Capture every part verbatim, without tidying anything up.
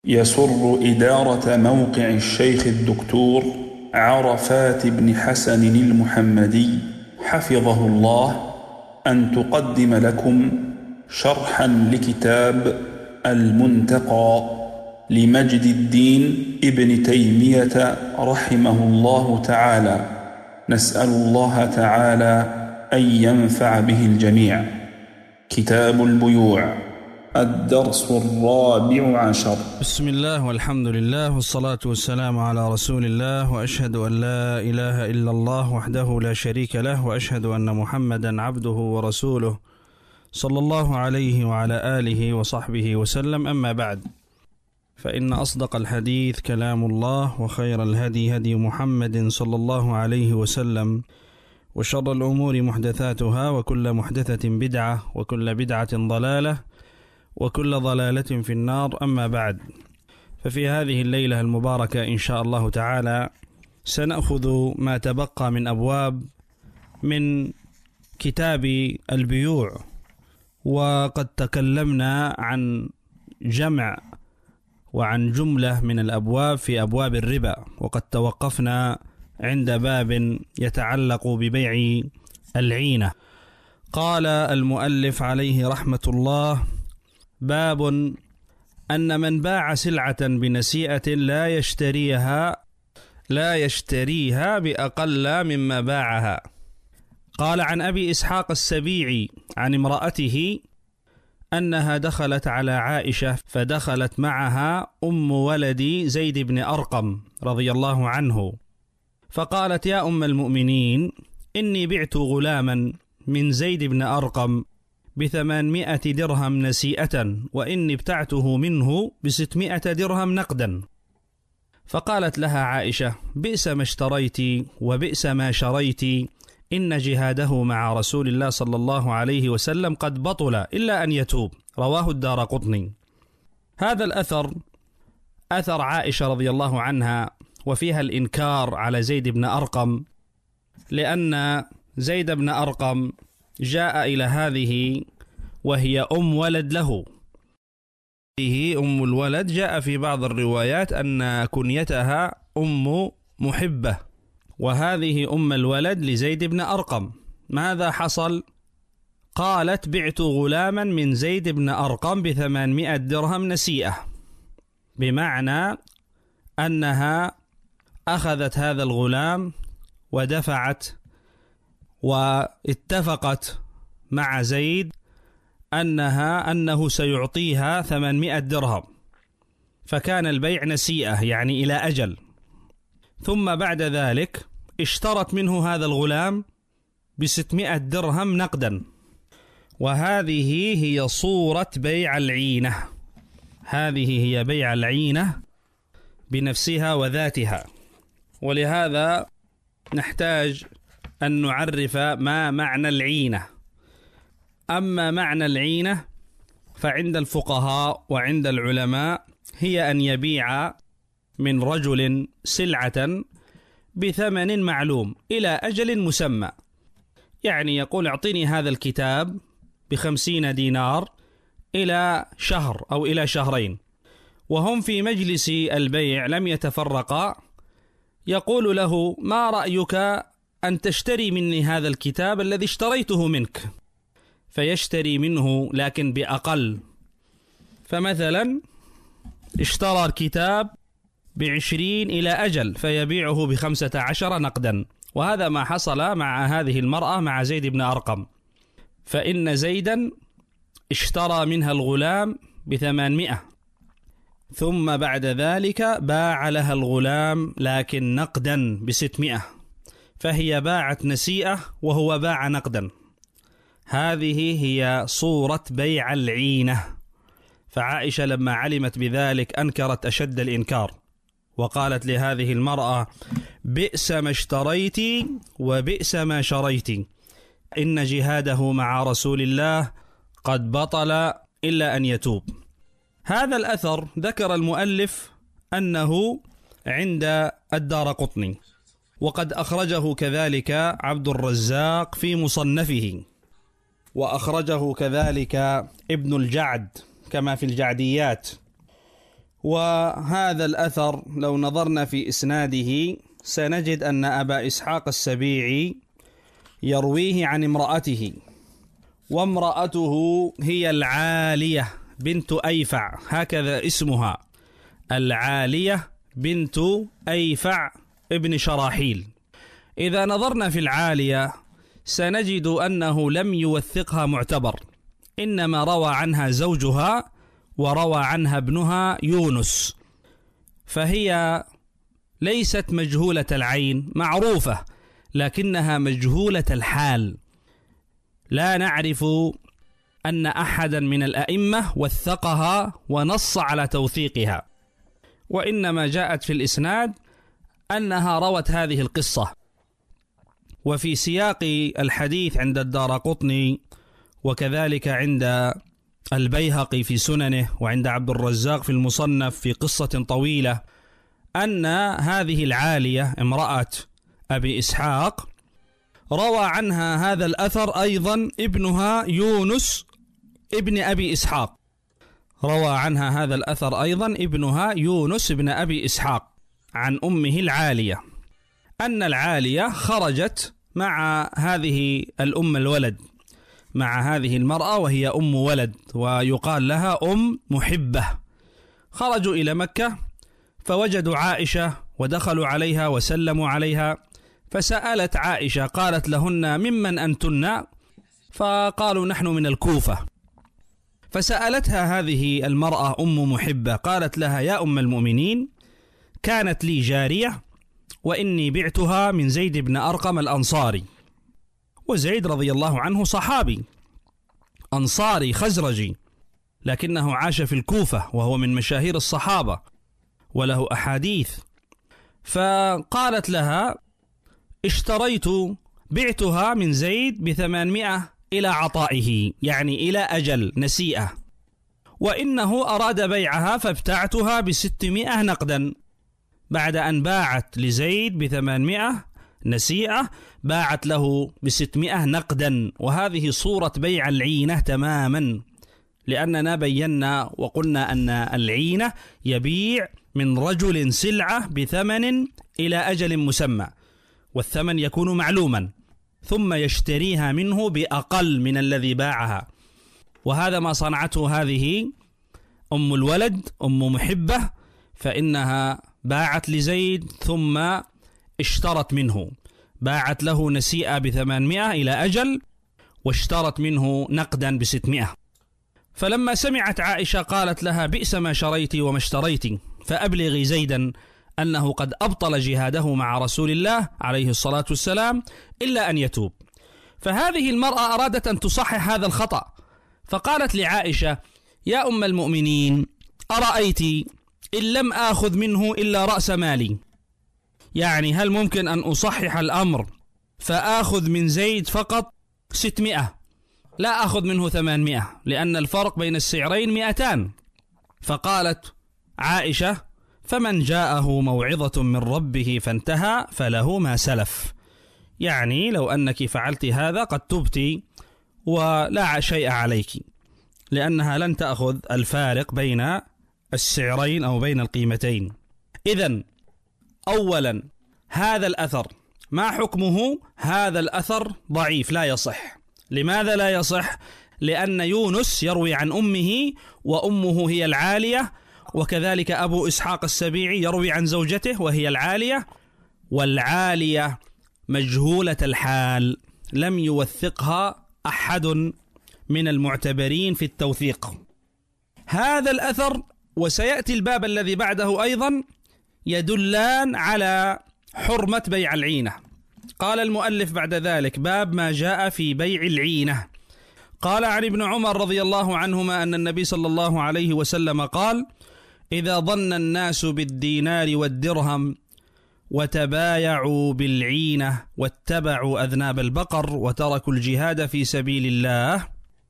يسر إدارة موقع الشيخ الدكتور عرفات بن حسن المحمدي حفظه الله أن تقدم لكم شرحا لكتاب المنتقى لمجد الدين ابن تيمية رحمه الله تعالى. نسأل الله تعالى أن ينفع به الجميع. كتاب البيوع، الدرس الرابع عشر. بسم الله والحمد لله والصلاة والسلام على رسول الله، وأشهد أن لا إله إلا الله وحده لا شريك له، وأشهد أن محمدا عبده ورسوله صلى الله عليه وعلى آله وصحبه وسلم. أما بعد، فإن أصدق الحديث كلام الله، وخير الهدي هدي محمد صلى الله عليه وسلم، وشر الأمور محدثاتها، وكل محدثة بدعة، وكل بدعة ضلالة، وكل ضلالة في النار. أما بعد، ففي هذه الليلة المباركة إن شاء الله تعالى سنأخذ ما تبقى من أبواب من كتاب البيوع، وقد تكلمنا عن جمع وعن جملة من الأبواب في أبواب الربا، وقد توقفنا عند باب يتعلق ببيع العينة. قال المؤلف عليه رحمة الله: باب أن من باع سلعة بنسيئة لا يشتريها لا يشتريها بأقل مما باعها. قال عن أبي إسحاق السبيعي عن امرأته أنها دخلت على عائشة، فدخلت معها أم ولد زيد بن أرقم رضي الله عنه، فقالت: يا أم المؤمنين، إني بعت غلاما من زيد بن أرقم بثمانمائة درهم نسيئة، وإني ابتعته منه بستمائة درهم نقدا. فقالت لها عائشة: بئس ما اشتريت وبئس ما شريت، إن جهاده مع رسول الله صلى الله عليه وسلم قد بطل إلا أن يتوب. رواه الدارقطني. هذا الأثر أثر عائشة رضي الله عنها، وفيها الإنكار على زيد بن أرقم، لأن زيد بن أرقم جاء إلى هذه وهي أم ولد له. هذه أم الولد جاء في بعض الروايات أن كنيتها أم محبة، وهذه أم الولد لزيد بن أرقم. ماذا حصل؟ قالت: بعت غلاما من زيد بن أرقم بثمانمائة درهم نسيئة، بمعنى أنها أخذت هذا الغلام ودفعت واتفقت مع زيد أنها أنه سيعطيها ثمانمائة درهم، فكان البيع نسيئة يعني إلى أجل. ثم بعد ذلك اشترت منه هذا الغلام بستمائة درهم نقدا، وهذه هي صورة بيع العينة. هذه هي بيع العينة بنفسها وذاتها. ولهذا نحتاج أن نعرف ما معنى العينة. أما معنى العينة فعند الفقهاء وعند العلماء هي أن يبيع من رجل سلعة بثمن معلوم إلى أجل مسمى، يعني يقول: اعطيني هذا الكتاب بخمسين دينار إلى شهر أو إلى شهرين، وهم في مجلس البيع لم يتفرقا، يقول له: ما رأيك أن تشتري مني هذا الكتاب الذي اشتريته منك؟ فيشتري منه لكن بأقل. فمثلا اشترى الكتاب بعشرين إلى أجل، فيبيعه بخمسة عشر نقدا. وهذا ما حصل مع هذه المرأة مع زيد بن أرقم، فإن زيدا اشترى منها الغلام بثمانمائة، ثم بعد ذلك باع لها الغلام لكن نقدا بستمائة، فهي باعت نسيئة وهو باع نقدا. هذه هي صورة بيع العينة. فعائشة لما علمت بذلك أنكرت أشد الإنكار، وقالت لهذه المرأة: بئس ما اشتريت وبئس ما شريت، إن جهاده مع رسول الله قد بطل إلا أن يتوب. هذا الأثر ذكر المؤلف أنه عند الدارقطني، وقد أخرجه كذلك عبد الرزاق في مصنفه، وأخرجه كذلك ابن الجعد كما في الجعديات، وهذا الأثر لو نظرنا في إسناده سنجد أن أبا إسحاق السبيعي يرويه عن امرأته، وامرأته هي العالية بنت أيفع، هكذا اسمها، العالية بنت أيفع ابن شراحيل. إذا نظرنا في العالية سنجد أنه لم يوثقها معتبر، إنما روى عنها زوجها وروى عنها ابنها يونس، فهي ليست مجهولة العين، معروفة لكنها مجهولة الحال، لا نعرف أن أحدا من الأئمة وثقها ونص على توثيقها، وإنما جاءت في الإسناد أنها روت هذه القصة. وفي سياق الحديث عند الدارقطني وكذلك عند البيهقي في سننه وعند عبد الرزاق في المصنف في قصة طويلة أن هذه العالية امرأة أبي إسحاق روى عنها هذا الأثر أيضا ابنها يونس ابن أبي إسحاق، روى عنها هذا الأثر أيضا ابنها يونس ابن أبي إسحاق عن أمه العالية، أن العالية خرجت مع هذه الأم الولد، مع هذه المرأة وهي أم ولد ويقال لها أم محبة. خرجوا إلى مكة فوجدوا عائشة ودخلوا عليها وسلموا عليها، فسألت عائشة قالت لهن ممن أنتن؟ فقالوا نحن من الكوفة. فسألتها هذه المرأة أم محبة قالت لها يا أم المؤمنين كانت لي جارية وإني بعتها من زيد بن أرقم الأنصاري، وزيد رضي الله عنه صحابي أنصاري خزرجي لكنه عاش في الكوفة وهو من مشاهير الصحابة وله أحاديث. فقالت لها اشتريت بعتها من زيد بثمانمائة إلى عطائه، يعني إلى أجل نسيئة، وإنه أراد بيعها فابتعتها بستمائة نقدا. بعد أن باعت لزيد بثمانمائة نسيئة باعت له بستمائة نقدا، وهذه صورة بيع العينة تماما، لأننا بينا وقلنا أن العينة يبيع من رجل سلعة بثمن إلى أجل مسمى، والثمن يكون معلوما، ثم يشتريها منه بأقل من الذي باعها. وهذا ما صنعته هذه أم الولد أم محبة، فإنها باعت لزيد ثم اشترت منه، باعت له نسيئة بثمانمائة إلى أجل واشترت منه نقدا بستمائة. فلما سمعت عائشة قالت لها بئس ما شريت وما اشتريت، فأبلغي زيدا أنه قد أبطل جهاده مع رسول الله عليه الصلاة والسلام إلا أن يتوب. فهذه المرأة أرادت أن تصحح هذا الخطأ، فقالت لعائشة يا أم المؤمنين أرأيت إن لم آخذ منه إلا رأس مالي، يعني هل ممكن أن أصحح الأمر فآخذ من زيد فقط ستمائة لا أخذ منه ثمانمائة، لأن الفرق بين السعرين مئتان. فقالت عائشة فمن جاءه موعظة من ربه فانتهى فله ما سلف، يعني لو أنك فعلت هذا قد تبتي ولا شيء عليك، لأنها لن تأخذ الفارق بين السعرين أو بين القيمتين. إذن أولا هذا الأثر ما حكمه؟ هذا الأثر ضعيف لا يصح. لماذا لا يصح؟ لأن يونس يروي عن أمه وأمه هي العالية، وكذلك أبو إسحاق السبيعي يروي عن زوجته وهي العالية، والعالية مجهولة الحال لم يوثقها أحد من المعتبرين في التوثيق. هذا الأثر وسيأتي الباب الذي بعده أيضا يدلان على حرمة بيع العينة. قال المؤلف بعد ذلك باب ما جاء في بيع العينة. قال عن ابن عمر رضي الله عنهما أن النبي صلى الله عليه وسلم قال إذا ظن الناس بالدينار والدرهم وتبايعوا بالعينة واتبعوا أذناب البقر وتركوا الجهاد في سبيل الله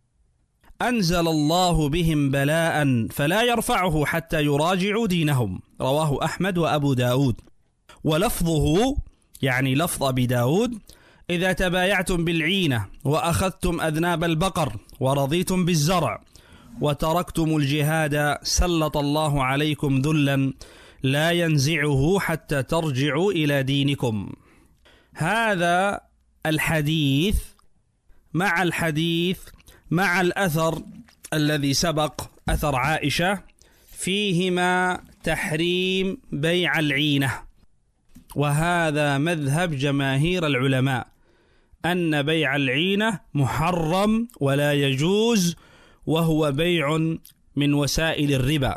أنزل الله بهم بلاء فلا يرفعه حتى يراجعوا دينهم. رواه أحمد وأبو داود. ولفظه يعني لفظ أبي داود إذا تبايعتم بالعينة وأخذتم أذناب البقر ورضيتم بالزرع وتركتم الجهاد سلط الله عليكم ذلا لا ينزعه حتى ترجعوا إلى دينكم. هذا الحديث مع الحديث مع الأثر الذي سبق أثر عائشة فيهما تحريم بيع العينة، وهذا مذهب جماهير العلماء أن بيع العينة محرم ولا يجوز، وهو بيع من وسائل الربا.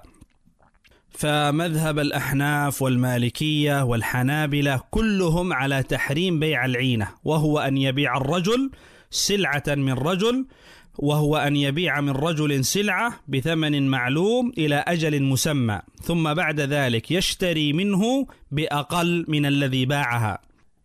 فمذهب الأحناف والمالكية والحنابلة كلهم على تحريم بيع العينة، وهو أن يبيع الرجل سلعة من رجل، وهو أن يبيع من رجل سلعة بثمن معلوم إلى أجل مسمى، ثم بعد ذلك يشتري منه بأقل من الذي باعها،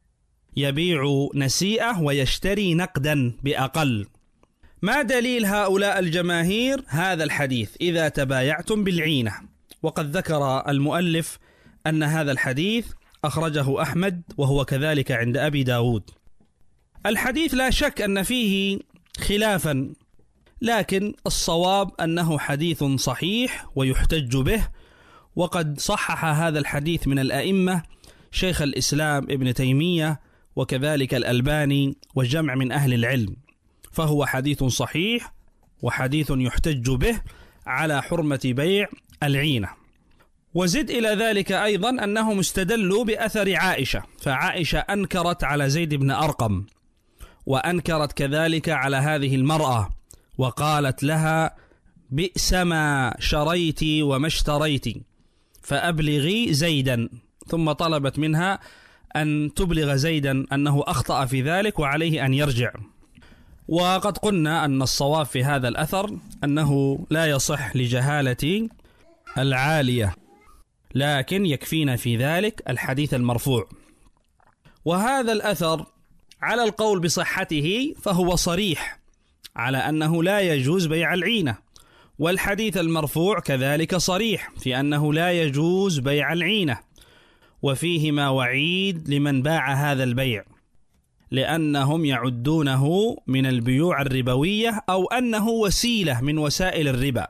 يبيع نسيئة ويشتري نقدا بأقل. ما دليل هؤلاء الجماهير؟ هذا الحديث: إذا تبايعتم بالعينة. وقد ذكر المؤلف أن هذا الحديث أخرجه أحمد، وهو كذلك عند أبي داود. الحديث لا شك أن فيه خلافا، لكن الصواب أنه حديث صحيح ويحتج به، وقد صحح هذا الحديث من الأئمة شيخ الإسلام ابن تيمية وكذلك الألباني وجمع من أهل العلم، فهو حديث صحيح وحديث يحتج به على حرمة بيع العينة. وزد إلى ذلك أيضا أنه مستدل بأثر عائشة، فعائشة أنكرت على زيد بن أرقم، وأنكرت كذلك على هذه المرأة، وقالت لها: بئس ما شريت وما اشتريت فأبلغي زيدا، ثم طلبت منها أن تبلغ زيدا أنه أخطأ في ذلك وعليه أن يرجع. وقد قلنا أن الصواب في هذا الأثر أنه لا يصح لجهالة العالية، لكن يكفينا في ذلك الحديث المرفوع. وهذا الأثر على القول بصحته فهو صريح على أنه لا يجوز بيع العينة، والحديث المرفوع كذلك صريح في أنه لا يجوز بيع العينة، وفيهما وعيد لمن باع هذا البيع، لأنهم يعدونه من البيوع الربوية أو أنه وسيلة من وسائل الربا.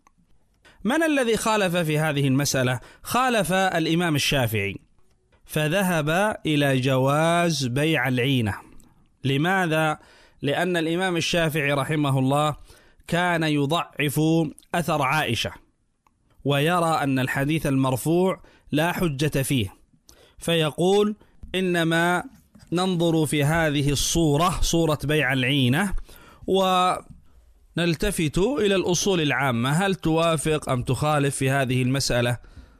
من الذي خالف في هذه المسألة؟ خالف الإمام الشافعي، فذهب إلى جواز بيع العينة. لماذا؟ لأن الإمام الشافعي رحمه الله كان يضعف أثر عائشة، ويرى أن الحديث المرفوع لا حجة فيه، فيقول: إنما ننظر في هذه الصورة، صورة بيع العينة، ونلتفت إلى الأصول العامة، هل توافق أم تخالف في هذه المسألة؟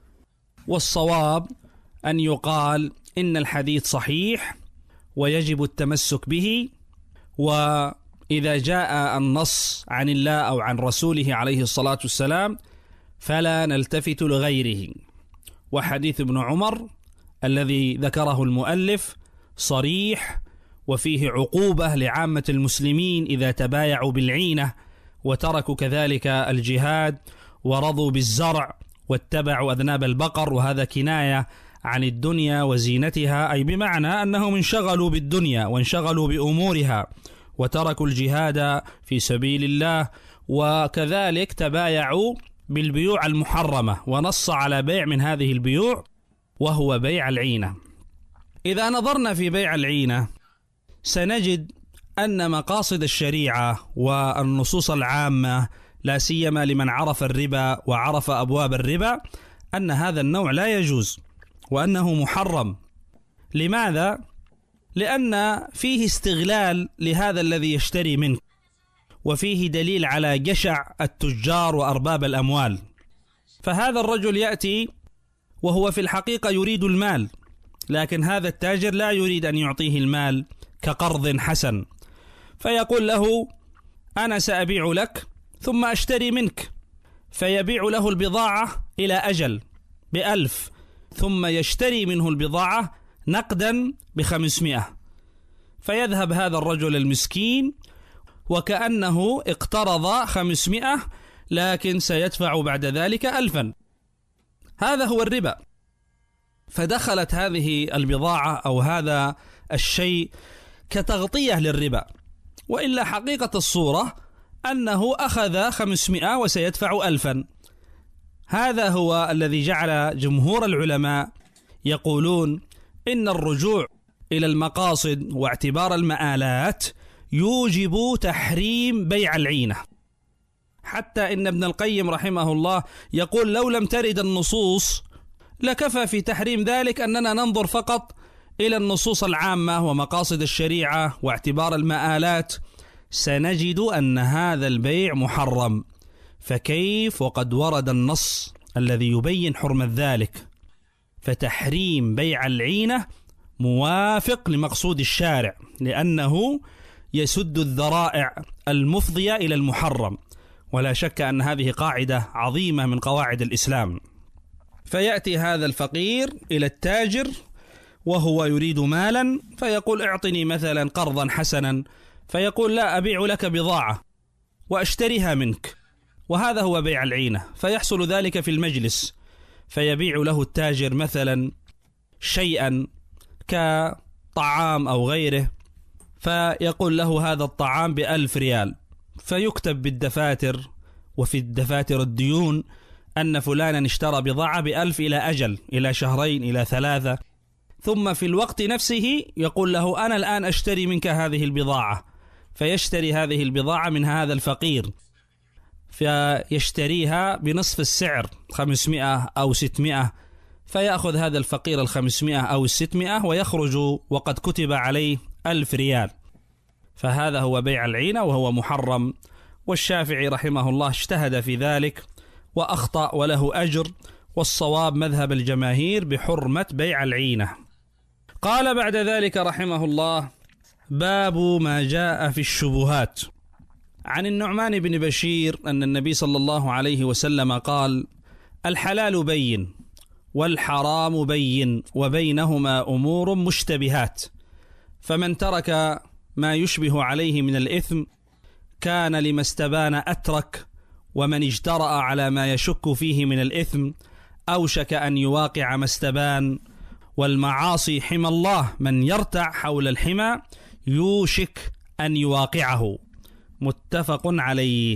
والصواب أن يقال إن الحديث صحيح ويجب التمسك به، وإذا جاء النص عن الله أو عن رسوله عليه الصلاة والسلام فلا نلتفت لغيره. وحديث ابن عمر الذي ذكره المؤلف صريح، وفيه عقوبة لعامة المسلمين إذا تبايعوا بالعينة وتركوا كذلك الجهاد ورضوا بالزرع واتبعوا أذناب البقر، وهذا كناية عن الدنيا وزينتها، أي بمعنى أنهم انشغلوا بالدنيا وانشغلوا بأمورها وتركوا الجهاد في سبيل الله، وكذلك تبايعوا بالبيوع المحرمة، ونص على بيع من هذه البيوع وهو بيع العينة. إذا نظرنا في بيع العينة سنجد أن مقاصد الشريعة والنصوص العامة، لا سيما لمن عرف الربا وعرف أبواب الربا، أن هذا النوع لا يجوز وأنه محرم. لماذا؟ لأن فيه استغلال لهذا الذي يشتري منك، وفيه دليل على جشع التجار وأرباب الأموال. فهذا الرجل يأتي وهو في الحقيقة يريد المال، لكن هذا التاجر لا يريد أن يعطيه المال كقرض حسن، فيقول له: أنا سأبيع لك ثم أشتري منك، فيبيع له البضاعة إلى أجل بألف، ثم يشتري منه البضاعة نقدا بخمسمائة، فيذهب هذا الرجل المسكين وكأنه اقترض خمسمائة، لكن سيدفع بعد ذلك ألفا. هذا هو الربا. فدخلت هذه البضاعة أو هذا الشيء كتغطية للربا، وإلا حقيقة الصورة أنه أخذ خمسمائة وسيدفع ألفا. هذا هو الذي جعل جمهور العلماء يقولون إن الرجوع إلى المقاصد واعتبار المآلات يوجب تحريم بيع العينة، حتى إن ابن القيم رحمه الله يقول لو لم ترد النصوص لكفى في تحريم ذلك أننا ننظر فقط إلى النصوص العامة ومقاصد الشريعة واعتبار المآلات، سنجد أن هذا البيع محرم. فكيف وقد ورد النص الذي يبين حرمة ذلك؟ فتحريم بيع العينة موافق لمقصود الشارع، لأنه يسد الذرائع المفضية إلى المحرم، ولا شك أن هذه قاعدة عظيمة من قواعد الإسلام. فيأتي هذا الفقير إلى التاجر وهو يريد مالا، فيقول اعطني مثلا قرضا حسنا، فيقول لا، أبيع لك بضاعة وأشتريها منك، وهذا هو بيع العينة. فيحصل ذلك في المجلس، فيبيع له التاجر مثلا شيئا كطعام أو غيره، فيقول له هذا الطعام بألف ريال، فيكتب بالدفاتر وفي الدفاتر الديون أن فلانا اشترى بضاعة بألف إلى أجل، إلى شهرين إلى ثلاثة. ثم في الوقت نفسه يقول له أنا الآن أشتري منك هذه البضاعة، فيشتري هذه البضاعة من هذا الفقير، فيشتريها بنصف السعر خمسمائة أو ستمائة، فيأخذ هذا الفقير الخمسمائة أو الستمائة ويخرج وقد كتب عليه ألف ريال. فهذا هو بيع العينة وهو محرم. والشافعي رحمه الله اجتهد في ذلك وأخطأ وله أجر، والصواب مذهب الجماهير بحرمة بيع العينة. قال بعد ذلك رحمه الله: باب ما جاء في الشبهات. عن النعمان بن بشير أن النبي صلى الله عليه وسلم قال: الحلال بين والحرام بين وبينهما أمور مشتبهات، فمن ترك ما يشبه عليه من الإثم كان لما استبان أترك، ومن اجترأ على ما يشك فيه من الإثم أوشك أن يواقع ما استبان. والمعاصي حمى الله، من يرتع حول الحمى يوشك أن يواقعه. متفق عليه.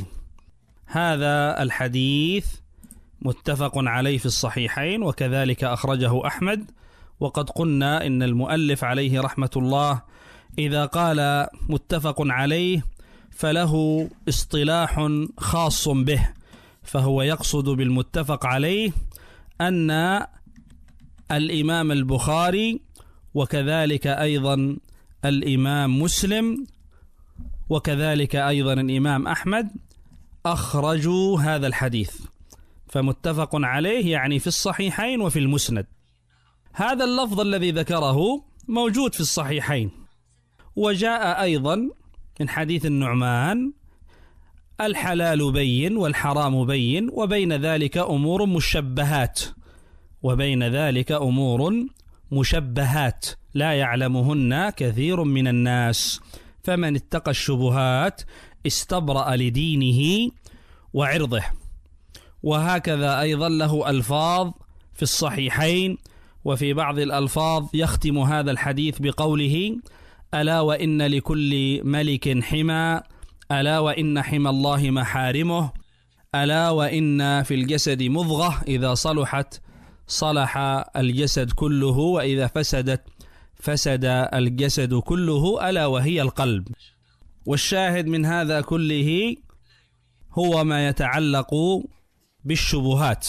هذا الحديث متفق عليه في الصحيحين، وكذلك أخرجه أحمد. وقد قلنا إن المؤلف عليه رحمة الله إذا قال متفق عليه فله اصطلاح خاص به، فهو يقصد بالمتفق عليه أن الإمام البخاري وكذلك أيضا الإمام مسلم وكذلك أيضا الإمام أحمد أخرجوا هذا الحديث، فمتفق عليه يعني في الصحيحين وفي المسند. هذا اللفظ الذي ذكره موجود في الصحيحين، وجاء أيضا من حديث النعمان: الحلال بين والحرام بين وبين ذلك أمور مشبهات، وبين ذلك أمور مشبهات لا يعلمهن كثير من الناس، فمن اتقى الشبهات استبرأ لدينه وعرضه. وهكذا أيضا له ألفاظ في الصحيحين، وفي بعض الألفاظ يختم هذا الحديث بقوله: ألا وإن لكل ملك حمى، ألا وإن حمى الله محارمه، ألا وإن في الجسد مضغة إذا صلحت صلح الجسد كله، وإذا فسدت فسد الجسد كله، ألا وهي القلب. والشاهد من هذا كله هو ما يتعلق بالشبهات،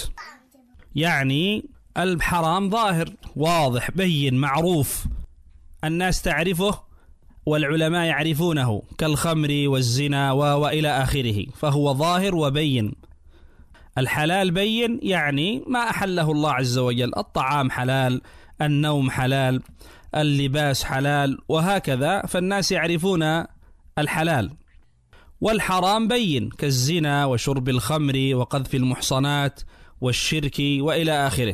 يعني الحرام ظاهر واضح بين معروف، الناس تعرفه والعلماء يعرفونه، كالخمر والزنا وإلى آخره، فهو ظاهر وبين. الحلال بين يعني ما أحله الله عز وجل، الطعام حلال، النوم حلال، اللباس حلال، وهكذا، فالناس يعرفون الحلال. والحرام بين كالزنا وشرب الخمر وقذف المحصنات والشرك وإلى آخره.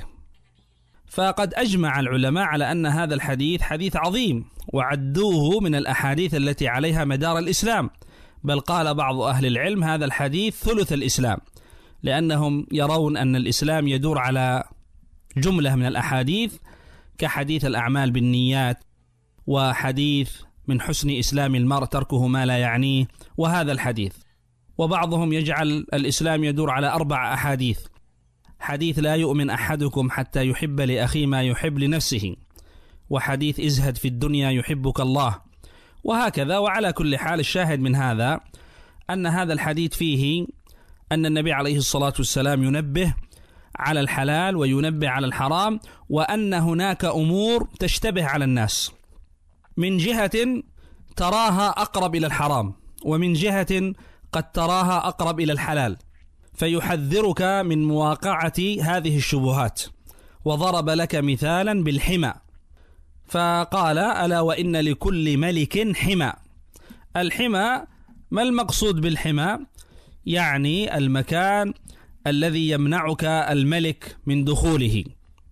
فقد أجمع العلماء على أن هذا الحديث حديث عظيم، وعدوه من الأحاديث التي عليها مدار الإسلام، بل قال بعض أهل العلم هذا الحديث ثلث الإسلام، لأنهم يرون أن الإسلام يدور على جملة من الأحاديث، كحديث الأعمال بالنيات، وحديث من حسن إسلام المرء تركه ما لا يعنيه، وهذا الحديث. وبعضهم يجعل الإسلام يدور على أربع أحاديث: حديث لا يؤمن أحدكم حتى يحب لأخيه ما يحب لنفسه، وحديث ازهد في الدنيا يحبك الله، وهكذا. وعلى كل حال الشاهد من هذا أن هذا الحديث فيه أن النبي عليه الصلاة والسلام ينبه على الحلال وينبه على الحرام، وأن هناك أمور تشتبه على الناس، من جهة تراها أقرب إلى الحرام، ومن جهة قد تراها أقرب إلى الحلال، فيحذرك من مواقعة هذه الشبهات. وضرب لك مثالا بالحمى، فقال: ألا وإن لكل ملك حمى. الحمى، ما المقصود بالحمى؟ يعني المكان الذي يمنعك الملك من دخوله.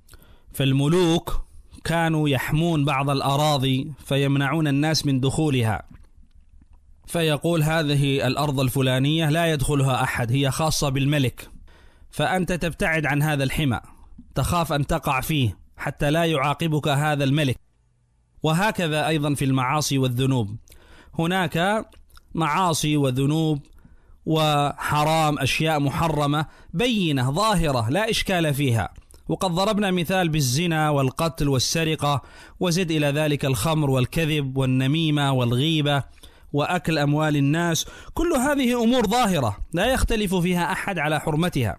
فالملوك كانوا يحمون بعض الأراضي فيمنعون الناس من دخولها، فيقول هذه الأرض الفلانية لا يدخلها أحد، هي خاصة بالملك، فأنت تبتعد عن هذا الحمى، تخاف أن تقع فيه حتى لا يعاقبك هذا الملك. وهكذا أيضا في المعاصي والذنوب، هناك معاصي وذنوب وحرام، أشياء محرمة بينة ظاهرة لا إشكال فيها، وقد ضربنا مثال بالزنا والقتل والسرقة، وزد إلى ذلك الخمر والكذب والنميمة والغيبة وأكل أموال الناس. كل هذه أمور ظاهرة لا يختلف فيها أحد على حرمتها،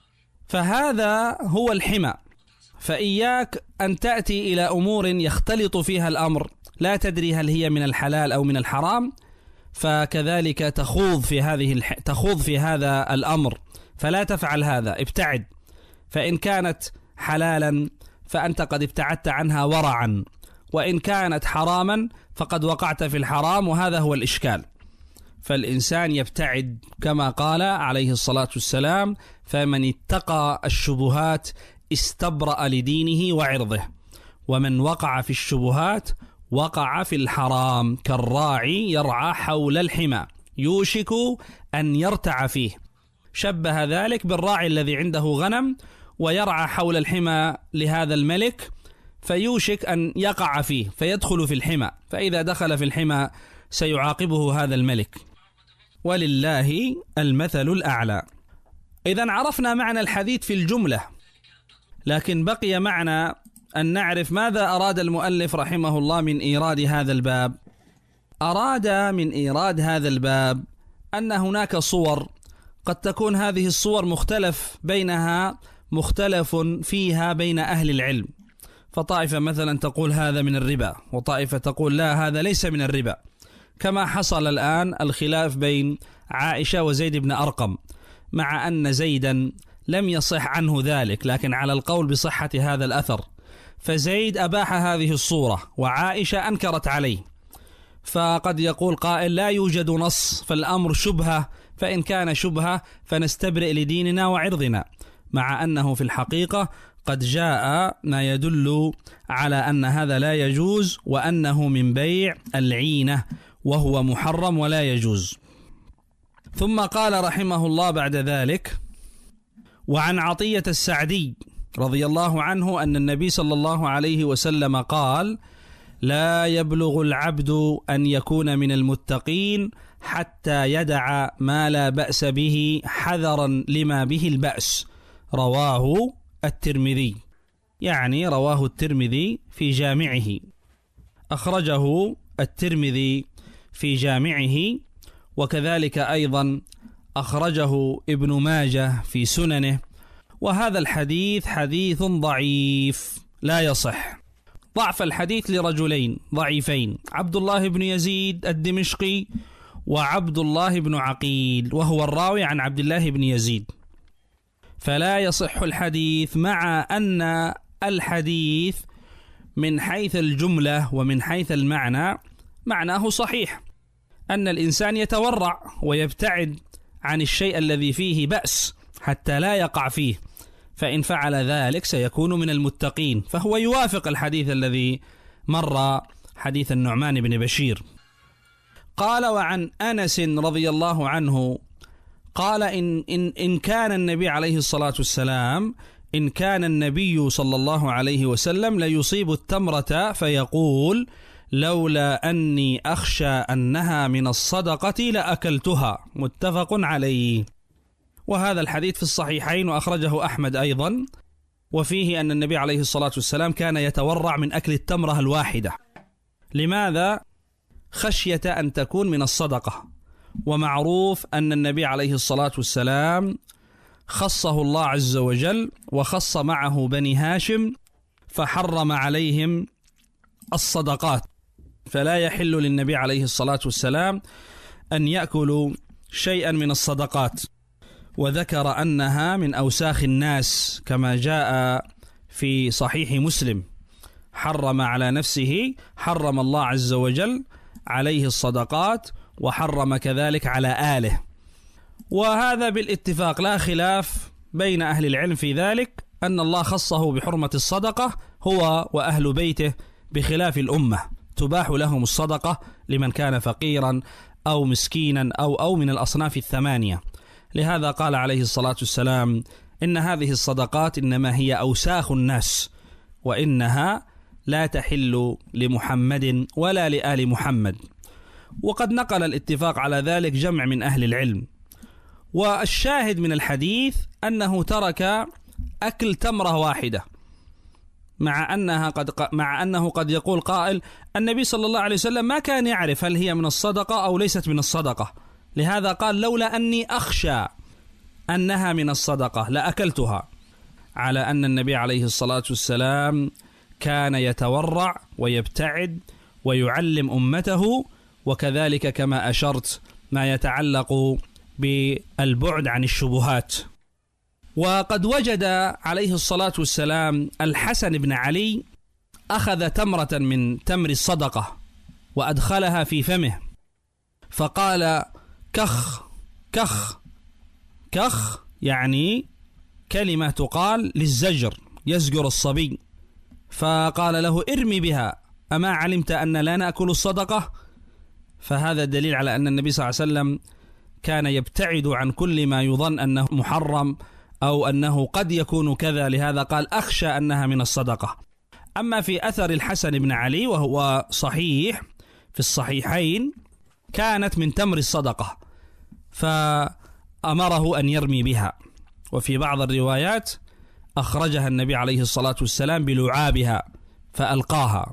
فهذا هو الحمى. فإياك أن تأتي إلى أمور يختلط فيها الأمر، لا تدري هل هي من الحلال أو من الحرام، فكذلك تخوض في هذه الح... تخوض في هذا الأمر، فلا تفعل هذا، ابتعد. فإن كانت حلالا فأنت قد ابتعدت عنها ورعا، وإن كانت حراما فقد وقعت في الحرام، وهذا هو الإشكال. فالإنسان يبتعد كما قال عليه الصلاة والسلام: فمن اتقى الشبهات استبرأ لدينه وعرضه، ومن وقع في الشبهات وقع في الحرام، كالراعي يرعى حول الحمى يوشك أن يرتع فيه. شبه ذلك بالراعي الذي عنده غنم ويرعى حول الحمى لهذا الملك، فيوشك أن يقع فيه فيدخل في الحمى، فإذا دخل في الحمى سيعاقبه هذا الملك، ولله المثل الأعلى. إذن عرفنا معنى الحديث في الجملة، لكن بقي معنا أن نعرف ماذا أراد المؤلف رحمه الله من إيراد هذا الباب. أراد من إيراد هذا الباب أن هناك صور قد تكون هذه الصور مختلف بينها مختلف فيها بين أهل العلم، فطائفة مثلا تقول هذا من الربا، وطائفة تقول لا هذا ليس من الربا، كما حصل الآن الخلاف بين عائشة وزيد بن أرقم، مع أن زيدا لم يصح عنه ذلك، لكن على القول بصحة هذا الأثر، فزيد أباح هذه الصورة وعائشة أنكرت عليه. فقد يقول قائل لا يوجد نص، فالأمر شبهة، فإن كان شبهة فنستبرئ لديننا وعرضنا، مع أنه في الحقيقة قد جاء ما يدل على أن هذا لا يجوز، وأنه من بيع العينة وهو محرم ولا يجوز. ثم قال رحمه الله بعد ذلك: وعن عطية السعدي رضي الله عنه أن النبي صلى الله عليه وسلم قال: لا يبلغ العبد أن يكون من المتقين حتى يدع ما لا بأس به حذرا لما به البأس. رواه الترمذي، يعني رواه الترمذي في جامعه، أخرجه الترمذي في جامعه، وكذلك أيضا أخرجه ابن ماجه في سننه. وهذا الحديث حديث ضعيف لا يصح. ضعف الحديث لرجلين ضعيفين: عبد الله بن يزيد الدمشقي وعبد الله بن عقيل، وهو الراوي عن عبد الله بن يزيد، فلا يصح الحديث، مع أن الحديث من حيث الجملة ومن حيث المعنى معناه صحيح، أن الإنسان يتورع ويبتعد عن الشيء الذي فيه بأس حتى لا يقع فيه، فإن فعل ذلك سيكون من المتقين، فهو يوافق الحديث الذي مر، حديث النعمان بن بشير. قال: وعن أنس رضي الله عنه قال: إن, إن, إن كان النبي عليه الصلاة والسلام إن كان النبي صلى الله عليه وسلم ليصيب التمرة فيقول: لولا أني أخشى أنها من الصدقة لأكلتها، متفق عليه. وهذا الحديث في الصحيحين وأخرجه أحمد أيضا، وفيه أن النبي عليه الصلاة والسلام كان يتورع من أكل التمرة الواحدة. لماذا؟ خشية أن تكون من الصدقة. ومعروف أن النبي عليه الصلاة والسلام خصه الله عز وجل وخص معه بني هاشم، فحرم عليهم الصدقات، فلا يحل للنبي عليه الصلاة والسلام أن يأكلوا شيئا من الصدقات، وذكر أنها من أوساخ الناس كما جاء في صحيح مسلم، حرم على نفسه، حرم الله عز وجل عليه الصدقات وحرم كذلك على آله. وهذا بالاتفاق لا خلاف بين أهل العلم في ذلك، أن الله خصه بحرمة الصدقة هو وأهل بيته، بخلاف الأمة تباح لهم الصدقة لمن كان فقيرا أو مسكينا أو أو من الأصناف الثمانية. لهذا قال عليه الصلاة والسلام إن هذه الصدقات إنما هي أوساخ الناس، وإنها لا تحل لمحمد ولا لآل محمد. وقد نقل الاتفاق على ذلك جمع من أهل العلم. والشاهد من الحديث أنه ترك أكل تمرة واحدة، مع أنها قد مع أنه قد يقول قائل النبي صلى الله عليه وسلم ما كان يعرف هل هي من الصدقة أو ليست من الصدقة، لهذا قال لولا أني أخشى أنها من الصدقة لأكلتها، على أن النبي عليه الصلاة والسلام كان يتورع ويبتعد ويعلم أمته، وكذلك كما أشرت ما يتعلق بالبعد عن الشبهات. وقد وجد عليه الصلاة والسلام الحسن بن علي أخذ تمرة من تمر الصدقة وأدخلها في فمه، فقال كخ كخ كخ، يعني كلمة تقال للزجر، يزجر الصبي. فقال له ارمي بها، أما علمت أن لا نأكل الصدقة؟ فهذا دليل على أن النبي صلى الله عليه وسلم كان يبتعد عن كل ما يظن أنه محرم أو أنه قد يكون كذا، لهذا قال أخشى أنها من الصدقة. أما في أثر الحسن بن علي وهو صحيح في الصحيحين كانت من تمر الصدقة، فأمره أن يرمي بها. وفي بعض الروايات أخرجها النبي عليه الصلاة والسلام بلعابها فألقاها،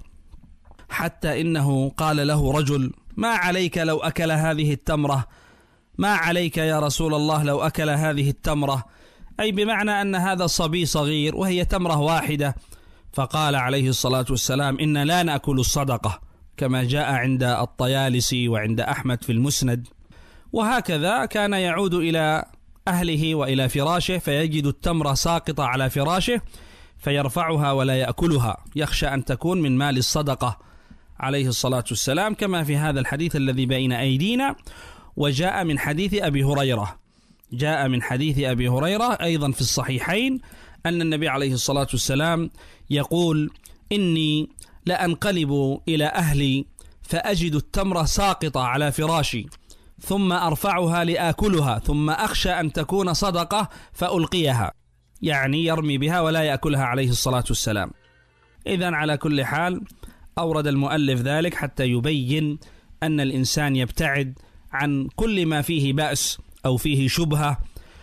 حتى إنه قال له رجل ما عليك لو أكل هذه التمرة، ما عليك يا رسول الله لو أكل هذه التمرة، أي بمعنى أن هذا صبي صغير وهي تمرة واحدة. فقال عليه الصلاة والسلام إن لا نأكل الصدقة، كما جاء عند الطيالسي وعند أحمد في المسند. وهكذا كان يعود إلى أهله وإلى فراشه فيجد التمرة ساقطة على فراشه فيرفعها ولا يأكلها، يخشى أن تكون من مال الصدقة عليه الصلاة والسلام، كما في هذا الحديث الذي بين أيدينا. وجاء من حديث أبي هريرة جاء من حديث أبي هريرة أيضا في الصحيحين أن النبي عليه الصلاة والسلام يقول إني لأنقلب إلى أهلي فأجد التمرة ساقطة على فراشي ثم أرفعها لآكلها ثم أخشى أن تكون صدقة فألقيها، يعني يرمي بها ولا يأكلها عليه الصلاة والسلام. إذن على كل حال أورد المؤلف ذلك حتى يبين أن الإنسان يبتعد عن كل ما فيه بأس أو فيه شبهة.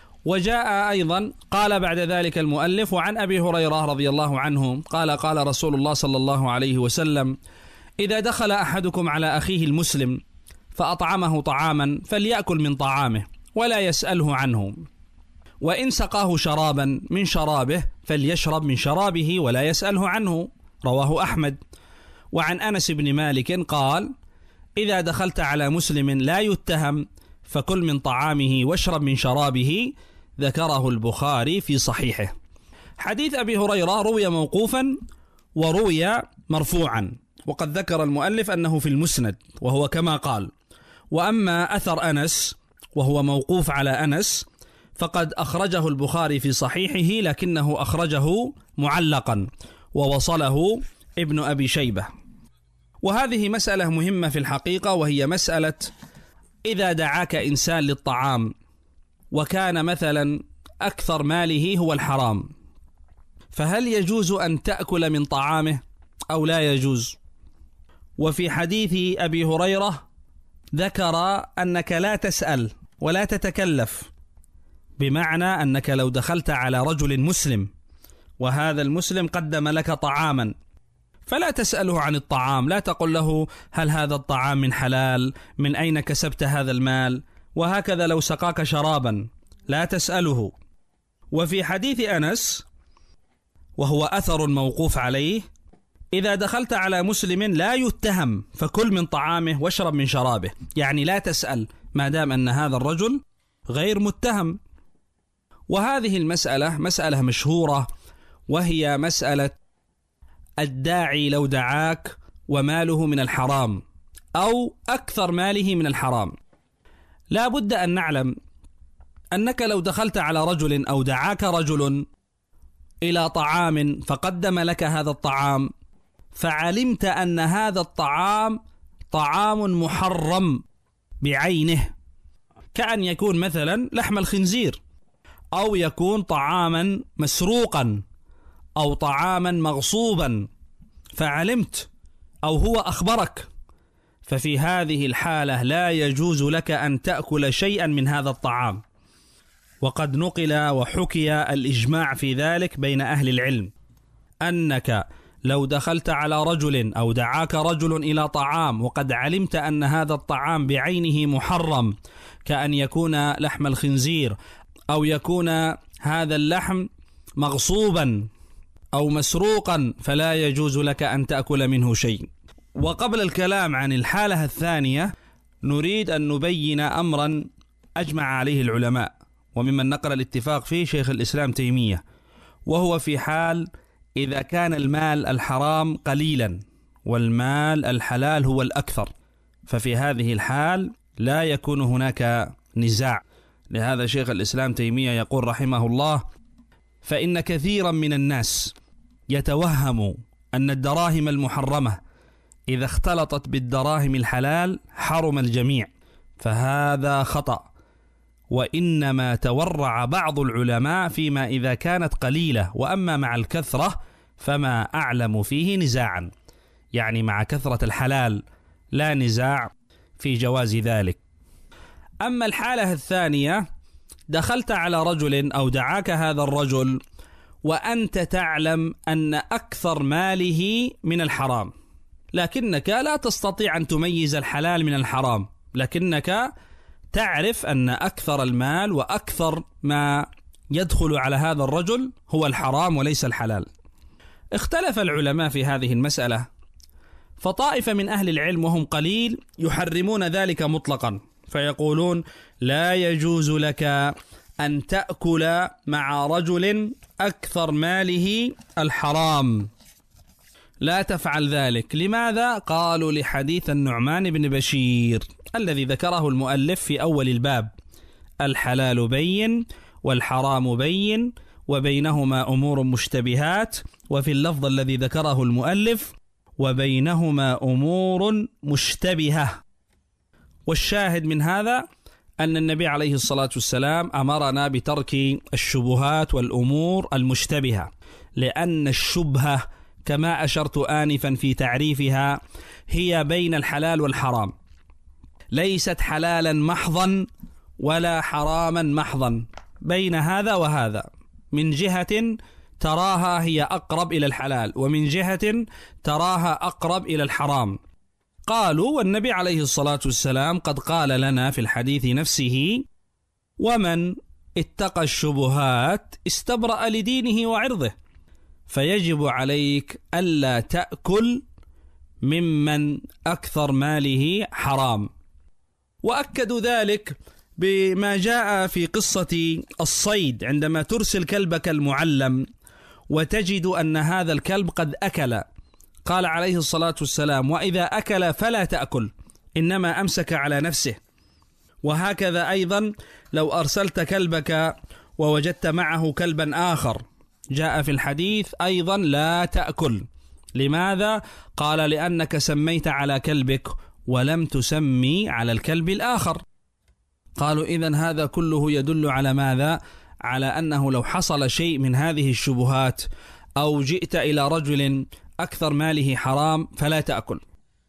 وجاء أيضا قال بعد ذلك المؤلف وعن أبي هريرة رضي الله عنه قال قال رسول الله صلى الله عليه وسلم إذا دخل أحدكم على أخيه المسلم فأطعمه طعاما فليأكل من طعامه ولا يسأله عنه، وإن سقاه شرابا من شرابه فليشرب من شرابه ولا يسأله عنه، رواه أحمد. وعن أنس بن مالك قال إذا دخلت على مسلم لا يتهم فكل من طعامه واشرب من شرابه، ذكره البخاري في صحيحه. حديث أبي هريرة روي موقوفا وروي مرفوعا، وقد ذكر المؤلف أنه في المسند وهو كما قال. وأما أثر أنس وهو موقوف على أنس فقد أخرجه البخاري في صحيحه، لكنه أخرجه معلقا ووصله ابن أبي شيبة. وهذه مسألة مهمة في الحقيقة، وهي مسألة إذا دعاك إنسان للطعام وكان مثلا أكثر ماله هو الحرام، فهل يجوز أن تأكل من طعامه أو لا يجوز؟ وفي حديث أبي هريرة ذكر أنك لا تسأل ولا تتكلف، بمعنى أنك لو دخلت على رجل مسلم وهذا المسلم قدم لك طعاما فلا تسأله عن الطعام، لا تقل له هل هذا الطعام من حلال، من أين كسبت هذا المال، وهكذا لو سقاك شرابا لا تسأله. وفي حديث أنس وهو أثر موقوف عليه: إذا دخلت على مسلم لا يتهم فكل من طعامه واشرب من شرابه، يعني لا تسأل ما دام أن هذا الرجل غير متهم. وهذه المسألة مسألة مشهورة، وهي مسألة الداعي لو دعاك وماله من الحرام أو أكثر ماله من الحرام. لا بد أن نعلم أنك لو دخلت على رجل أو دعاك رجل إلى طعام فقدم لك هذا الطعام، فعلمت أن هذا الطعام طعام محرم بعينه، كأن يكون مثلا لحم الخنزير، أو يكون طعاما مسروقا، أو طعاما مغصوبا، فعلمت أو هو أخبرك، ففي هذه الحالة لا يجوز لك أن تأكل شيئا من هذا الطعام. وقد نقل وحكي الإجماع في ذلك بين أهل العلم، أنك لو دخلت على رجل أو دعاك رجل إلى طعام وقد علمت أن هذا الطعام بعينه محرم، كأن يكون لحم الخنزير، أو يكون هذا اللحم مغصوبا أو مسروقا، فلا يجوز لك أن تأكل منه شيء. وقبل الكلام عن الحالة الثانية نريد أن نبين أمرا أجمع عليه العلماء، وممن نقل الاتفاق فيه شيخ الإسلام تيمية، وهو في حال إذا كان المال الحرام قليلا والمال الحلال هو الأكثر، ففي هذه الحال لا يكون هناك نزاع. لهذا شيخ الإسلام تيمية يقول رحمه الله: فإن كثيرا من الناس يتوهم أن الدراهم المحرمة إذا اختلطت بالدراهم الحلال حرم الجميع، فهذا خطأ. وإنما تورع بعض العلماء فيما إذا كانت قليلة، وأما مع الكثرة فما أعلم فيه نزاعا، يعني مع كثرة الحلال لا نزاع في جواز ذلك. أما الحالة الثانية، دخلت على رجل أو دعاك هذا الرجل وأنت تعلم أن أكثر ماله من الحرام، لكنك لا تستطيع أن تميز الحلال من الحرام، لكنك تعرف أن أكثر المال وأكثر ما يدخل على هذا الرجل هو الحرام وليس الحلال. اختلف العلماء في هذه المسألة، فطائفة من أهل العلم وهم قليل يحرمون ذلك مطلقا، فيقولون لا يجوز لك أن تأكل مع رجل أكثر ماله الحرام، لا تفعل ذلك. لماذا؟ قالوا لحديث النعمان بن بشير الذي ذكره المؤلف في أول الباب: الحلال بين والحرام بين وبينهما أمور مشتبهات، وفي اللفظ الذي ذكره المؤلف: وبينهما أمور مشتبهة. والشاهد من هذا أن النبي عليه الصلاة والسلام أمرنا بترك الشبهات والأمور المشتبهة، لأن الشبهة كما أشرت آنفا في تعريفها هي بين الحلال والحرام، ليست حلالا محضا ولا حراما محضا، بين هذا وهذا، من جهة تراها هي أقرب إلى الحلال ومن جهة تراها أقرب إلى الحرام. قالوا والنبي عليه الصلاة والسلام قد قال لنا في الحديث نفسه: ومن اتقى الشبهات استبرأ لدينه وعرضه، فيجب عليك ألا تأكل ممن أكثر ماله حرام. وأكدوا ذلك بما جاء في قصة الصيد، عندما ترسل كلبك المعلم وتجد أن هذا الكلب قد أكل، قال عليه الصلاة والسلام: وإذا أكل فلا تأكل، إنما أمسك على نفسه. وهكذا أيضا لو أرسلت كلبك ووجدت معه كلبا آخر، جاء في الحديث أيضا لا تأكل. لماذا؟ قال: لأنك سميت على كلبك ولم تسمي على الكلب الآخر. قالوا: إذن هذا كله يدل على ماذا؟ على أنه لو حصل شيء من هذه الشبهات أو جئت إلى رجل أكثر ماله حرام فلا تأكل.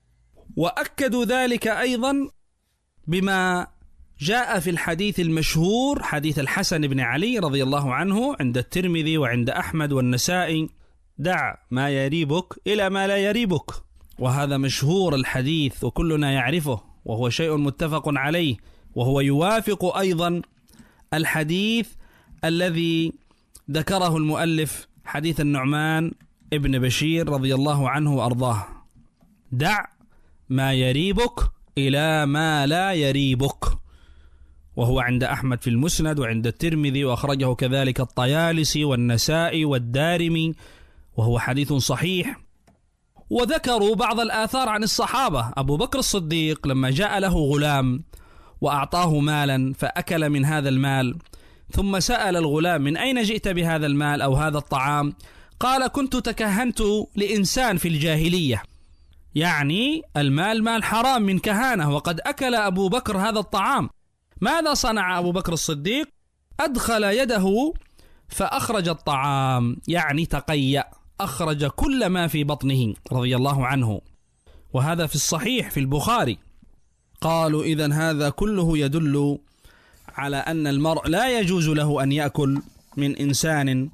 وأكدوا ذلك أيضا بما جاء في الحديث المشهور حديث الحسن بن علي رضي الله عنه عند الترمذي وعند أحمد والنسائي: دع ما يريبك إلى ما لا يريبك. وهذا مشهور الحديث وكلنا يعرفه، وهو شيء متفق عليه، وهو يوافق أيضا الحديث الذي ذكره المؤلف حديث النعمان ابن بشير رضي الله عنه وأرضاه: دع ما يريبك إلى ما لا يريبك، وهو عند أحمد في المسند وعند الترمذي، وأخرجه كذلك الطيالسي والنسائي والدارمي، وهو حديث صحيح. وذكروا بعض الآثار عن الصحابة: أبو بكر الصديق لما جاء له غلام وأعطاه مالا فأكل من هذا المال، ثم سأل الغلام: من أين جئت بهذا المال أو هذا الطعام؟ قال: كنت تكهنت لإنسان في الجاهلية، يعني المال مال حرام من كهانة، وقد أكل أبو بكر هذا الطعام. ماذا صنع أبو بكر الصديق؟ أدخل يده فأخرج الطعام، يعني تقيأ، أخرج كل ما في بطنه رضي الله عنه، وهذا في الصحيح في البخاري. قالوا: إذن هذا كله يدل على أن المرء لا يجوز له أن يأكل من إنسان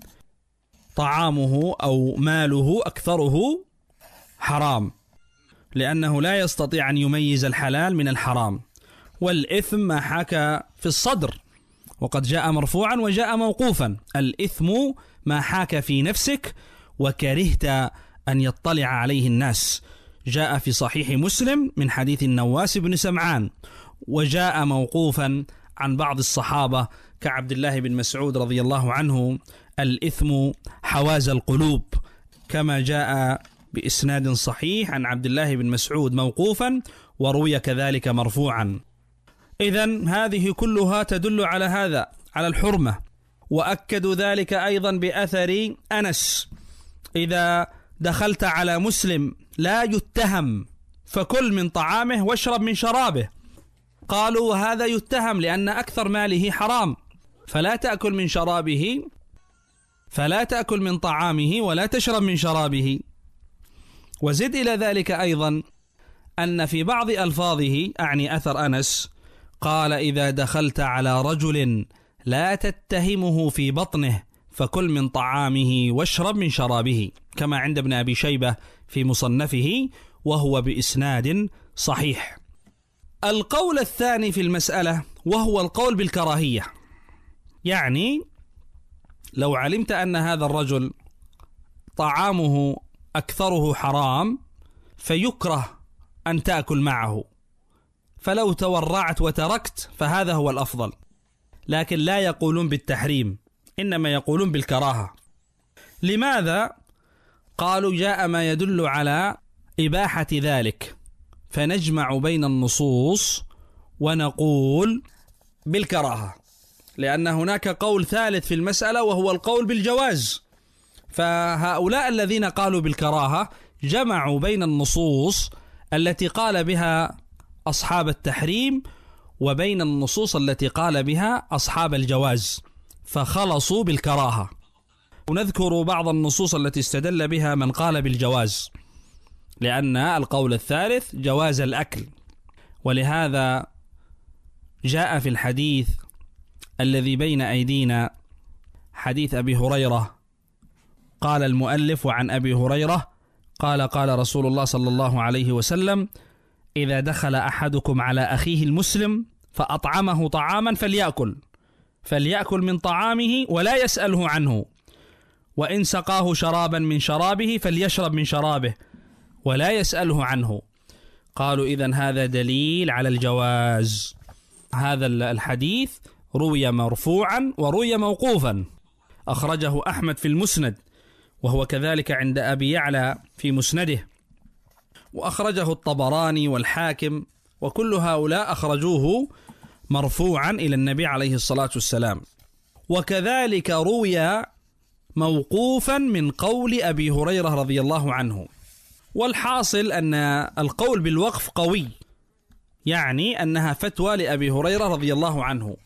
طعامه أو ماله أكثره حرام، لأنه لا يستطيع أن يميز الحلال من الحرام. والإثم ما حاك في الصدر، وقد جاء مرفوعا وجاء موقوفا: الإثم ما حاك في نفسك وكرهت أن يطلع عليه الناس. جاء في صحيح مسلم من حديث النواس بن سمعان، وجاء موقوفا عن بعض الصحابة كعبد الله بن مسعود رضي الله عنه: الإثم حواز القلوب، كما جاء بإسناد صحيح عن عبد الله بن مسعود موقوفا، وروي كذلك مرفوعا. إذن هذه كلها تدل على هذا، على الحرمة. وأكدوا ذلك أيضا بأثر أنس: إذا دخلت على مسلم لا يتهم فكل من طعامه واشرب من شرابه. قالوا: وهذا يتهم لأن أكثر ماله حرام، فلا تأكل من شرابه، فلا تأكل من طعامه ولا تشرب من شرابه. وزد إلى ذلك أيضا أن في بعض ألفاظه، أعني أثر أنس، قال: إذا دخلت على رجل لا تتهمه في بطنه فكل من طعامه واشرب من شرابه، كما عند ابن أبي شيبة في مصنفه، وهو بإسناد صحيح. القول الثاني في المسألة وهو القول بالكراهية، يعني لو علمت أن هذا الرجل طعامه أكثره حرام فيكره أن تأكل معه، فلو تورعت وتركت فهذا هو الأفضل. لكن لا يقولون بالتحريم، إنما يقولون بالكراهة. لماذا؟ قالوا: جاء ما يدل على إباحة ذلك، فنجمع بين النصوص ونقول بالكراهة، لأن هناك قول ثالث في المسألة وهو القول بالجواز. فهؤلاء الذين قالوا بالكراهة جمعوا بين النصوص التي قال بها أصحاب التحريم وبين النصوص التي قال بها أصحاب الجواز، فخلصوا بالكراهة. ونذكر بعض النصوص التي استدل بها من قال بالجواز، لأن القول الثالث جواز الأكل. ولهذا جاء في الحديث الذي بين أيدينا حديث أبي هريرة، قال المؤلف: وعن أبي هريرة قال: قال رسول الله صلى الله عليه وسلم: إذا دخل أحدكم على أخيه المسلم فأطعمه طعاما فليأكل فليأكل من طعامه ولا يسأله عنه، وإن سقاه شرابا من شرابه فليشرب من شرابه ولا يسأله عنه. قالوا: إذن هذا دليل على الجواز. هذا الحديث روي مرفوعا وروي موقوفا، أخرجه أحمد في المسند، وهو كذلك عند أبي يعلى في مسنده، وأخرجه الطبراني والحاكم، وكل هؤلاء أخرجوه مرفوعا إلى النبي عليه الصلاة والسلام. وكذلك روي موقوفا من قول أبي هريرة رضي الله عنه. والحاصل أن القول بالوقف قوي، يعني أنها فتوى لأبي هريرة رضي الله عنه.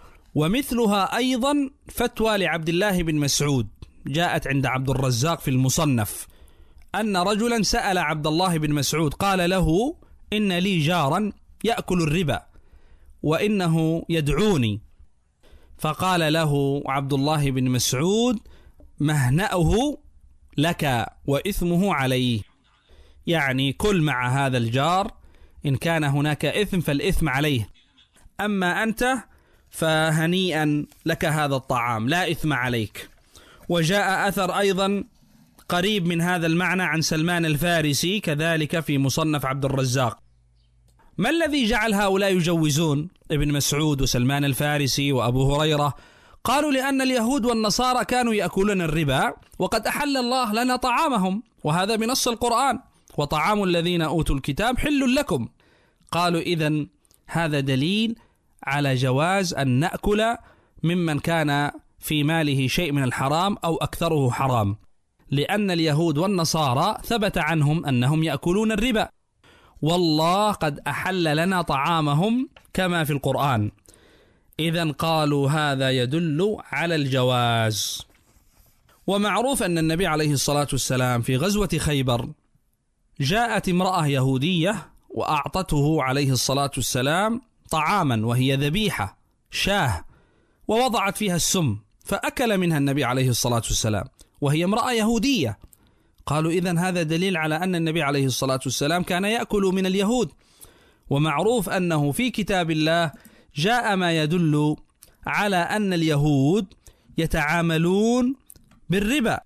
ومثلها أيضا فتوى لعبد الله بن مسعود، جاءت عند عبد الرزاق في المصنف، أن رجلا سأل عبد الله بن مسعود قال له: إن لي جارا يأكل الربا وإنه يدعوني. فقال له عبد الله بن مسعود: مهنأه لك وإثمه عليه، يعني كل مع هذا الجار، إن كان هناك إثم فالإثم عليه، أما أنت فهنيئا لك هذا الطعام لا إثم عليك. وجاء أثر أيضا قريب من هذا المعنى عن سلمان الفارسي كذلك في مصنف عبد الرزاق. ما الذي جعل هؤلاء يجوزون ابن مسعود وسلمان الفارسي وأبو هريرة؟ قالوا: لأن اليهود والنصارى كانوا يأكلون الربا وقد أحل الله لنا طعامهم، وهذا بنص القرآن: وطعام الذين أوتوا الكتاب حل لكم. قالوا: إذن هذا دليل على جواز أن نأكل ممن كان في ماله شيء من الحرام أو أكثره حرام، لأن اليهود والنصارى ثبت عنهم أنهم يأكلون الربا، والله قد أحل لنا طعامهم كما في القرآن. إذن قالوا هذا يدل على الجواز. ومعروف أن النبي عليه الصلاة والسلام في غزوة خيبر جاءت امرأة يهودية وأعطته عليه الصلاة والسلام طعاما، وهي ذبيحة شاه، ووضعت فيها السم، فأكل منها النبي عليه الصلاة والسلام وهي امرأة يهودية. قالوا إذن هذا دليل على أن النبي عليه الصلاة والسلام كان يأكل من اليهود. ومعروف أنه في كتاب الله جاء ما يدل على أن اليهود يتعاملون بالربا،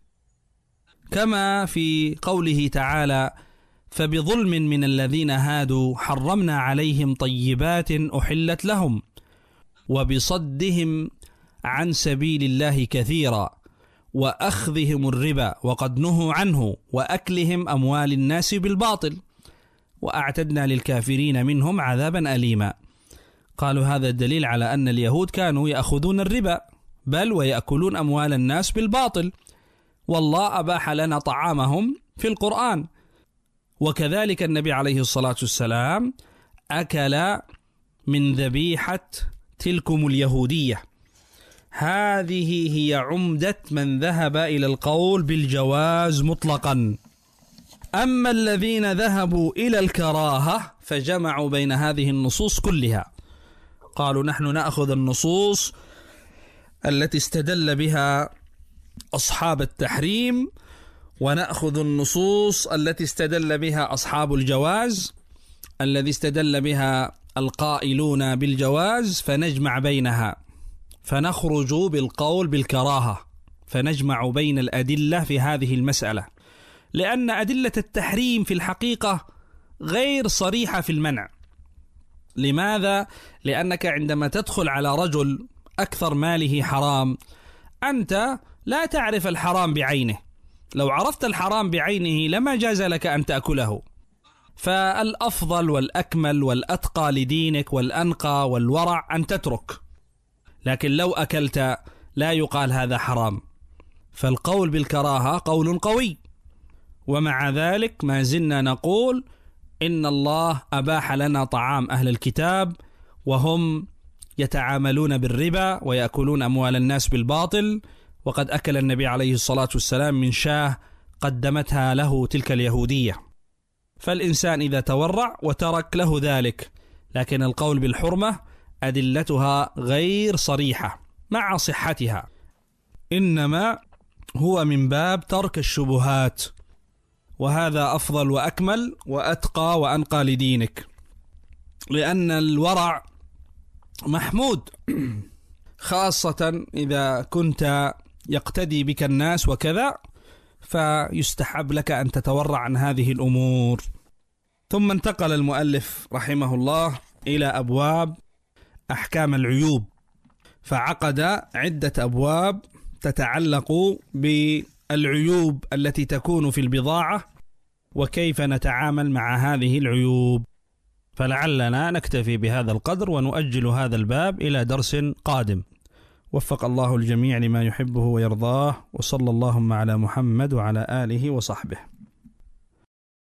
كما في قوله تعالى: فبظلم من الذين هادوا حرمنا عليهم طيبات أحلت لهم وبصدهم عن سبيل الله كثيرا وأخذهم الربا وقد نهوا عنه وأكلهم أموال الناس بالباطل وأعتدنا للكافرين منهم عذابا أليما. قالوا هذا الدليل على أن اليهود كانوا يأخذون الربا، بل ويأكلون أموال الناس بالباطل، والله أباح لنا طعامهم في القرآن. وكذلك النبي عليه الصلاة والسلام أكل من ذبيحة تلكم اليهودية. هذه هي عمدة من ذهب إلى القول بالجواز مطلقا. أما الذين ذهبوا إلى الكراهة فجمعوا بين هذه النصوص كلها، قالوا نحن نأخذ النصوص التي استدل بها أصحاب التحريم، ونأخذ النصوص التي استدل بها أصحاب الجواز الذي استدل بها القائلون بالجواز، فنجمع بينها، فنخرج بالقول بالكراهة، فنجمع بين الأدلة في هذه المسألة، لأن أدلة التحريم في الحقيقة غير صريحة في المنع. لماذا؟ لأنك عندما تدخل على رجل أكثر ماله حرام أنت لا تعرف الحرام بعينه، لو عرفت الحرام بعينه لما جاز لك أن تأكله. فالأفضل والأكمل والأتقى لدينك والأنقى والورع أن تترك، لكن لو أكلت لا يقال هذا حرام. فالقول بالكراهة قول قوي، ومع ذلك ما زلنا نقول إن الله أباح لنا طعام أهل الكتاب وهم يتعاملون بالربا ويأكلون أموال الناس بالباطل، وقد أكل النبي عليه الصلاة والسلام من شاه قدمتها له تلك اليهودية. فالإنسان إذا تورع وترك له ذلك، لكن القول بالحرمة أدلتها غير صريحة مع صحتها، إنما هو من باب ترك الشبهات، وهذا أفضل وأكمل وأتقى وأنقى لدينك، لأن الورع محمود، خاصة إذا كنت يقتدي بك الناس وكذا، فيستحب لك أن تتورع عن هذه الأمور. ثم انتقل المؤلف رحمه الله إلى أبواب أحكام العيوب، فعقد عدة أبواب تتعلق بالعيوب التي تكون في البضاعة وكيف نتعامل مع هذه العيوب. فلعلنا نكتفي بهذا القدر ونؤجل هذا الباب إلى درس قادم. وفق الله الجميع لما يحبه ويرضاه، وصلى اللهم على محمد وعلى آله وصحبه.